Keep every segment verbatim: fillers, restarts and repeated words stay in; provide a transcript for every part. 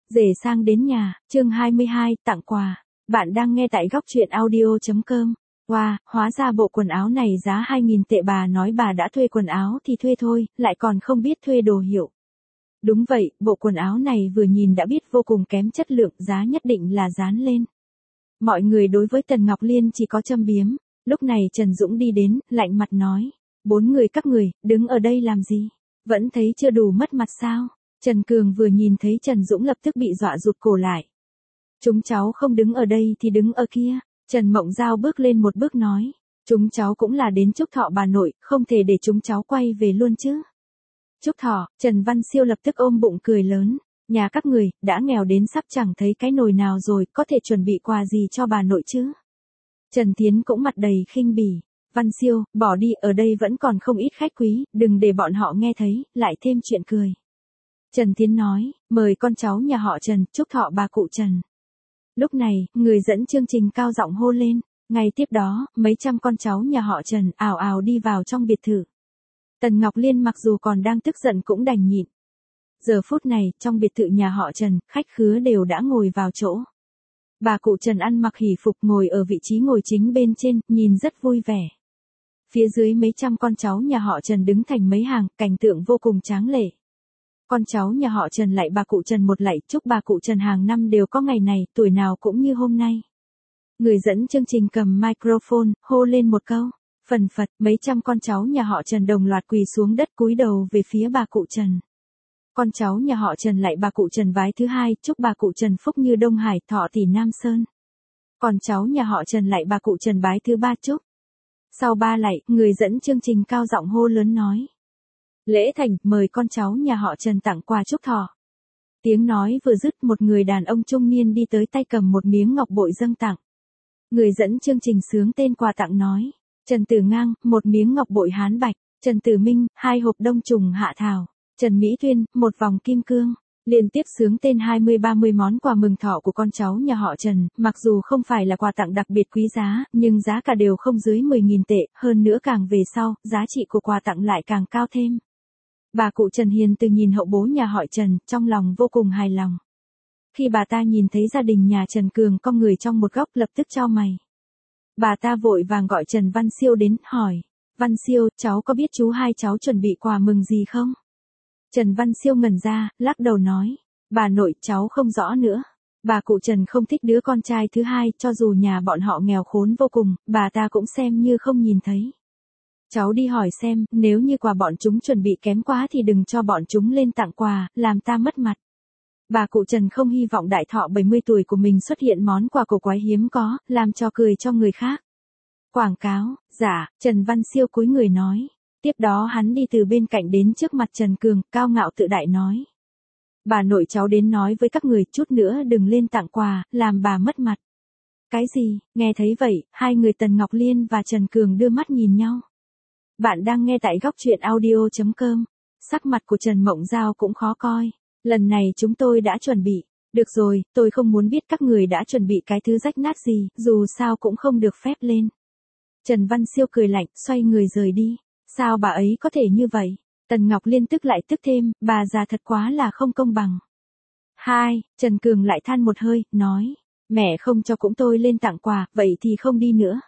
Rể sang đến nhà, chương hai mươi hai, tặng quà. Bạn đang nghe tại góc truyện audio chấm com. Wow, hóa ra bộ quần áo này giá hai nghìn tệ, bà nói bà đã thuê quần áo thì thuê thôi, lại còn không biết thuê đồ hiệu. Đúng vậy, bộ quần áo này vừa nhìn đã biết vô cùng kém chất lượng, giá nhất định là dán lên. Mọi người đối với Tần Ngọc Liên chỉ có châm biếm, lúc này Trần Dũng đi đến, lạnh mặt nói, bốn người các người, đứng ở đây làm gì? Vẫn thấy chưa đủ mất mặt sao? Trần Cường vừa nhìn thấy Trần Dũng lập tức bị dọa rụt cổ lại. Chúng cháu không đứng ở đây thì đứng ở kia. Trần Mộng Giao bước lên một bước nói. Chúng cháu cũng là đến chúc thọ bà nội, không thể để chúng cháu quay về luôn chứ. Chúc thọ, Trần Văn Siêu lập tức ôm bụng cười lớn. Nhà các người, đã nghèo đến sắp chẳng thấy cái nồi nào rồi, có thể chuẩn bị quà gì cho bà nội chứ. Trần Tiến cũng mặt đầy khinh bỉ. Văn Siêu, bỏ đi, ở đây vẫn còn không ít khách quý, đừng để bọn họ nghe thấy, lại thêm chuyện cười. Trần Tiến nói, mời con cháu nhà họ Trần, chúc thọ bà cụ Trần. Lúc này, người dẫn chương trình cao giọng hô lên, ngay tiếp đó, mấy trăm con cháu nhà họ Trần ào ào đi vào trong biệt thự. Tần Ngọc Liên mặc dù còn đang tức giận cũng đành nhịn. Giờ phút này, trong biệt thự nhà họ Trần, khách khứa đều đã ngồi vào chỗ. Bà cụ Trần ăn mặc hỉ phục ngồi ở vị trí ngồi chính bên trên, nhìn rất vui vẻ. Phía dưới mấy trăm con cháu nhà họ Trần đứng thành mấy hàng, cảnh tượng vô cùng tráng lệ. Con cháu nhà họ Trần lạy bà cụ Trần một lạy, chúc bà cụ Trần hàng năm đều có ngày này, tuổi nào cũng như hôm nay. Người dẫn chương trình cầm microphone, hô lên một câu. Phần phật, mấy trăm con cháu nhà họ Trần đồng loạt quỳ xuống đất cúi đầu về phía bà cụ Trần. Con cháu nhà họ Trần lạy bà cụ Trần vái thứ hai, chúc bà cụ Trần phúc như Đông Hải, thọ tỷ Nam Sơn. Còn cháu nhà họ Trần lạy bà cụ Trần bái thứ ba chúc. Sau ba lạy, người dẫn chương trình cao giọng hô lớn nói. Lễ thành, mời con cháu nhà họ Trần tặng quà chúc thọ. Tiếng nói vừa dứt, một người đàn ông trung niên đi tới, tay cầm một miếng ngọc bội dâng tặng. Người dẫn chương trình xướng tên quà tặng nói. Trần Tử Ngang, một miếng ngọc bội hán bạch. Trần Tử Minh, hai hộp đông trùng hạ thảo. Trần Mỹ Tuyên, một vòng kim cương. Liên tiếp xướng tên hai mươi ba mươi món quà mừng thọ của con cháu nhà họ Trần, mặc dù không phải là quà tặng đặc biệt quý giá, nhưng giá cả đều không dưới mười nghìn tệ, hơn nữa càng về sau, giá trị của quà tặng lại càng cao thêm. Bà cụ Trần Hiền từ nhìn hậu bố nhà họ Trần, trong lòng vô cùng hài lòng. Khi bà ta nhìn thấy gia đình nhà Trần Cường cong người trong một góc, lập tức chau mày. Bà ta vội vàng gọi Trần Văn Siêu đến, hỏi. Văn Siêu, cháu có biết chú hai cháu chuẩn bị quà mừng gì không? Trần Văn Siêu ngẩn ra, lắc đầu nói. Bà nội, cháu không rõ nữa. Bà cụ Trần không thích đứa con trai thứ hai, cho dù nhà bọn họ nghèo khốn vô cùng, bà ta cũng xem như không nhìn thấy. Cháu đi hỏi xem, nếu như quà bọn chúng chuẩn bị kém quá thì đừng cho bọn chúng lên tặng quà, làm ta mất mặt. Bà cụ Trần không hy vọng đại thọ bảy mươi tuổi của mình xuất hiện món quà cổ quái hiếm có, làm cho cười cho người khác. Quảng cáo, dạ, Trần Văn Siêu cúi người nói. Tiếp đó hắn đi từ bên cạnh đến trước mặt Trần Cường, cao ngạo tự đại nói. Bà nội cháu đến nói với các người, chút nữa đừng lên tặng quà, làm bà mất mặt. Cái gì? Nghe thấy vậy, hai người Tần Ngọc Liên và Trần Cường đưa mắt nhìn nhau. Bạn đang nghe tại góc truyện audio chấm com. Sắc mặt của Trần Mộng Giao cũng khó coi. Lần này chúng tôi đã chuẩn bị. Được rồi, tôi không muốn biết các người đã chuẩn bị cái thứ rách nát gì, dù sao cũng không được phép lên. Trần Văn Siêu cười lạnh, xoay người rời đi. Sao bà ấy có thể như vậy? Tần Ngọc Liên tức lại tức thêm, bà già thật quá là không công bằng. Hai, Trần Cường lại than một hơi, nói. Mẹ không cho cũng tôi lên tặng quà, vậy thì không đi nữa.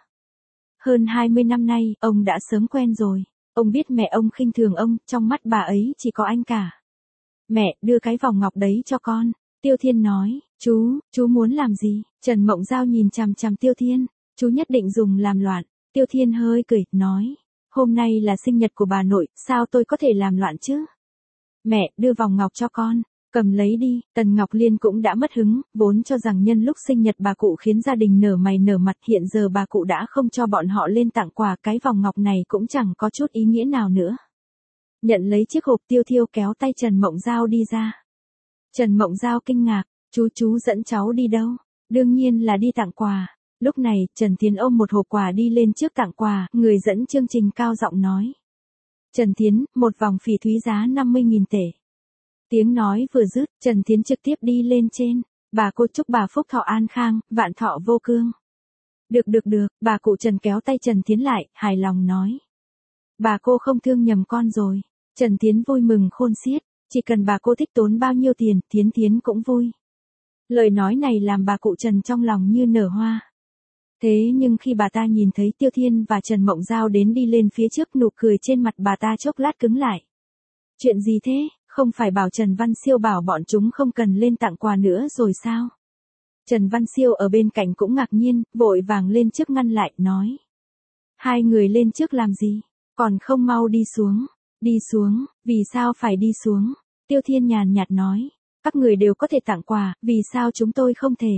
Hơn hai mươi năm nay, ông đã sớm quen rồi. Ông biết mẹ ông khinh thường ông, trong mắt bà ấy chỉ có anh cả. Mẹ, đưa cái vòng ngọc đấy cho con. Tiêu Thiên nói, chú, chú muốn làm gì? Trần Mộng Giao nhìn chằm chằm Tiêu Thiên, chú nhất định dùng làm loạn. Tiêu Thiên hơi cười, nói, hôm nay là sinh nhật của bà nội, sao tôi có thể làm loạn chứ? Mẹ, đưa vòng ngọc cho con. Cầm lấy đi. Tần Ngọc Liên cũng đã mất hứng, vốn cho rằng nhân lúc sinh nhật bà cụ khiến gia đình nở mày nở mặt, hiện giờ bà cụ đã không cho bọn họ lên tặng quà, cái vòng ngọc này cũng chẳng có chút ý nghĩa nào nữa. Nhận lấy chiếc hộp, Tiêu Thiêu kéo tay Trần Mộng Giao đi ra. Trần Mộng Giao kinh ngạc, chú chú dẫn cháu đi đâu? Đương nhiên là đi tặng quà. Lúc này, Trần Tiến ôm một hộp quà đi lên trước tặng quà, người dẫn chương trình cao giọng nói. Trần Tiến, một vòng phỉ thúy giá năm mươi nghìn tệ. Tiếng nói vừa dứt, Trần Tiến trực tiếp đi lên trên. Bà cô chúc bà phúc thọ an khang, vạn thọ vô cương. Được được được, bà cụ Trần kéo tay Trần Tiến lại, hài lòng nói. Bà cô không thương nhầm con rồi. Trần Tiến vui mừng khôn xiết, chỉ cần bà cô thích tốn bao nhiêu tiền, Tiến Tiến cũng vui. Lời nói này làm bà cụ Trần trong lòng như nở hoa. Thế nhưng khi bà ta nhìn thấy Tiêu Thiên và Trần Mộng Giao đến đi lên phía trước, nụ cười trên mặt bà ta chốc lát cứng lại. Chuyện gì thế, không phải bảo Trần Văn Siêu bảo bọn chúng không cần lên tặng quà nữa rồi sao? Trần Văn Siêu ở bên cạnh cũng ngạc nhiên, vội vàng lên trước ngăn lại, nói. Hai người lên trước làm gì, còn không mau đi xuống, đi xuống, vì sao phải đi xuống? Tiêu Thiên nhàn nhạt nói, các người đều có thể tặng quà, vì sao chúng tôi không thể?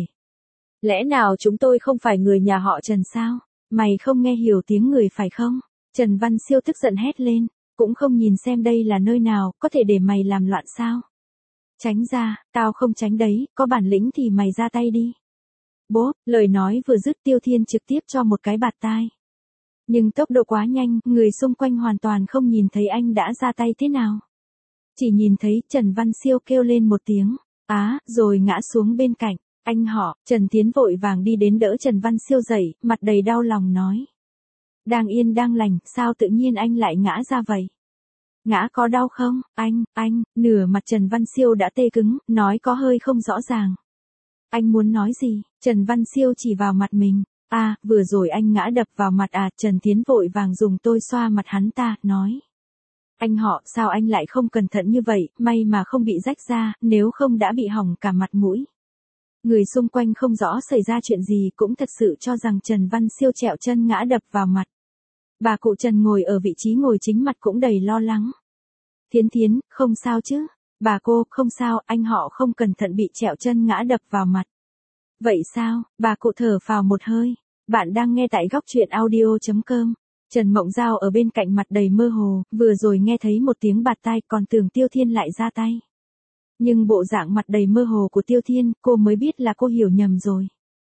Lẽ nào chúng tôi không phải người nhà họ Trần sao? Mày không nghe hiểu tiếng người phải không? Trần Văn Siêu tức giận hét lên, cũng không nhìn xem đây là nơi nào, có thể để mày làm loạn sao? Tránh ra, tao không tránh đấy, có bản lĩnh thì mày ra tay đi. Bố, lời nói vừa dứt Tiêu Thiên trực tiếp cho một cái bạt tai. Nhưng tốc độ quá nhanh, người xung quanh hoàn toàn không nhìn thấy anh đã ra tay thế nào. Chỉ nhìn thấy Trần Văn Siêu kêu lên một tiếng, á, rồi ngã xuống bên cạnh. Anh họ, Trần Tiến vội vàng đi đến đỡ Trần Văn Siêu dậy, mặt đầy đau lòng nói. Đang yên đang lành, sao tự nhiên anh lại ngã ra vậy? Ngã có đau không, anh, anh, nửa mặt Trần Văn Siêu đã tê cứng, nói có hơi không rõ ràng. Anh muốn nói gì? Trần Văn Siêu chỉ vào mặt mình. À, vừa rồi anh ngã đập vào mặt à, Trần Tiến vội vàng dùng tôi xoa mặt hắn ta, nói. Anh họ, sao anh lại không cẩn thận như vậy, may mà không bị rách ra, nếu không đã bị hỏng cả mặt mũi. Người xung quanh không rõ xảy ra chuyện gì cũng thật sự cho rằng Trần Văn Siêu trẹo chân ngã đập vào mặt. Bà cụ Trần ngồi ở vị trí ngồi chính mặt cũng đầy lo lắng. Thiến Thiến, không sao chứ? Bà cô, không sao, anh họ không cẩn thận bị trẹo chân ngã đập vào mặt. Vậy sao? Bà cụ thở phào một hơi. Bạn đang nghe tại góc truyện audio chấm com. Trần Mộng Giao ở bên cạnh mặt đầy mơ hồ, vừa rồi nghe thấy một tiếng bạt tai còn tưởng Tiêu Thiên lại ra tay. Nhưng bộ dạng mặt đầy mơ hồ của Tiêu Thiên, cô mới biết là cô hiểu nhầm rồi.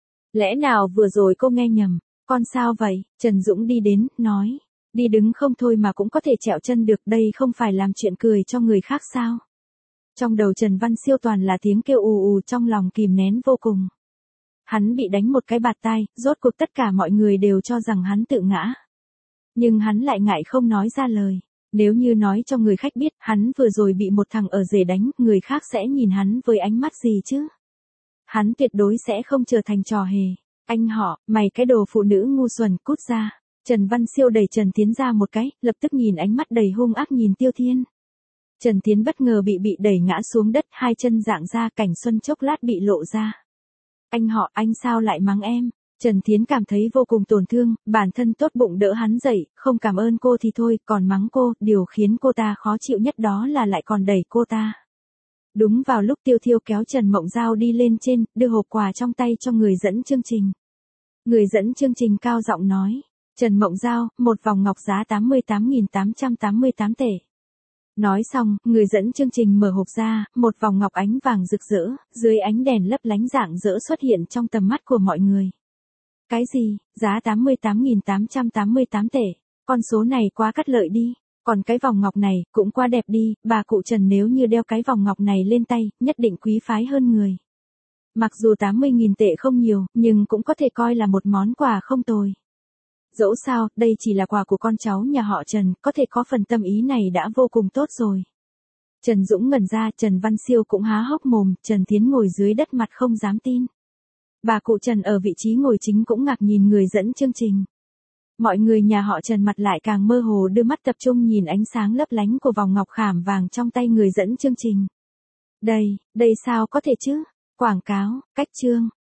Lẽ nào vừa rồi cô nghe nhầm? Con sao vậy? Trần Dũng đi đến, nói. Đi đứng không thôi mà cũng có thể trẹo chân được, đây không phải làm chuyện cười cho người khác sao? Trong đầu Trần Văn Siêu toàn là tiếng kêu ù ù, trong lòng kìm nén vô cùng. Hắn bị đánh một cái bạt tai, rốt cuộc tất cả mọi người đều cho rằng hắn tự ngã. Nhưng hắn lại ngại không nói ra lời. Nếu như nói cho người khách biết hắn vừa rồi bị một thằng ở rể đánh, người khác sẽ nhìn hắn với ánh mắt gì chứ? Hắn tuyệt đối sẽ không trở thành trò hề. Anh họ, mày cái đồ phụ nữ ngu xuẩn, cút ra. Trần Văn Siêu đẩy Trần Tiến ra một cái, lập tức nhìn ánh mắt đầy hung ác nhìn Tiêu Thiên. Trần Tiến bất ngờ bị bị đẩy ngã xuống đất, hai chân dạng ra, cảnh xuân chốc lát bị lộ ra. Anh họ, anh sao lại mắng em? Trần Tiến cảm thấy vô cùng tổn thương, bản thân tốt bụng đỡ hắn dậy, không cảm ơn cô thì thôi, còn mắng cô, điều khiến cô ta khó chịu nhất đó là lại còn đẩy cô ta. Đúng vào lúc Tiêu Thiêu kéo Trần Mộng Giao đi lên trên, đưa hộp quà trong tay cho người dẫn chương trình. Người dẫn chương trình cao giọng nói, Trần Mộng Giao, một vòng ngọc giá tám mươi tám nghìn tám trăm tám mươi tám tệ. Nói xong, người dẫn chương trình mở hộp ra, một vòng ngọc ánh vàng rực rỡ, dưới ánh đèn lấp lánh rạng rỡ xuất hiện trong tầm mắt của mọi người. Cái gì, giá tám mươi tám nghìn tám trăm tám mươi tám tệ, con số này quá cắt lợi đi, còn cái vòng ngọc này, cũng quá đẹp đi, bà cụ Trần nếu như đeo cái vòng ngọc này lên tay, nhất định quý phái hơn người. Mặc dù tám mươi nghìn tệ không nhiều, nhưng cũng có thể coi là một món quà không tồi. Dẫu sao, đây chỉ là quà của con cháu nhà họ Trần, có thể có phần tâm ý này đã vô cùng tốt rồi. Trần Dũng ngẩn ra, Trần Văn Siêu cũng há hốc mồm, Trần Tiến ngồi dưới đất mặt không dám tin. Bà cụ Trần ở vị trí ngồi chính cũng ngạc nhìn người dẫn chương trình. Mọi người nhà họ Trần mặt lại càng mơ hồ, đưa mắt tập trung nhìn ánh sáng lấp lánh của vòng ngọc khảm vàng trong tay người dẫn chương trình. Đây, đây sao có thể chứ? Quảng cáo, cách chương,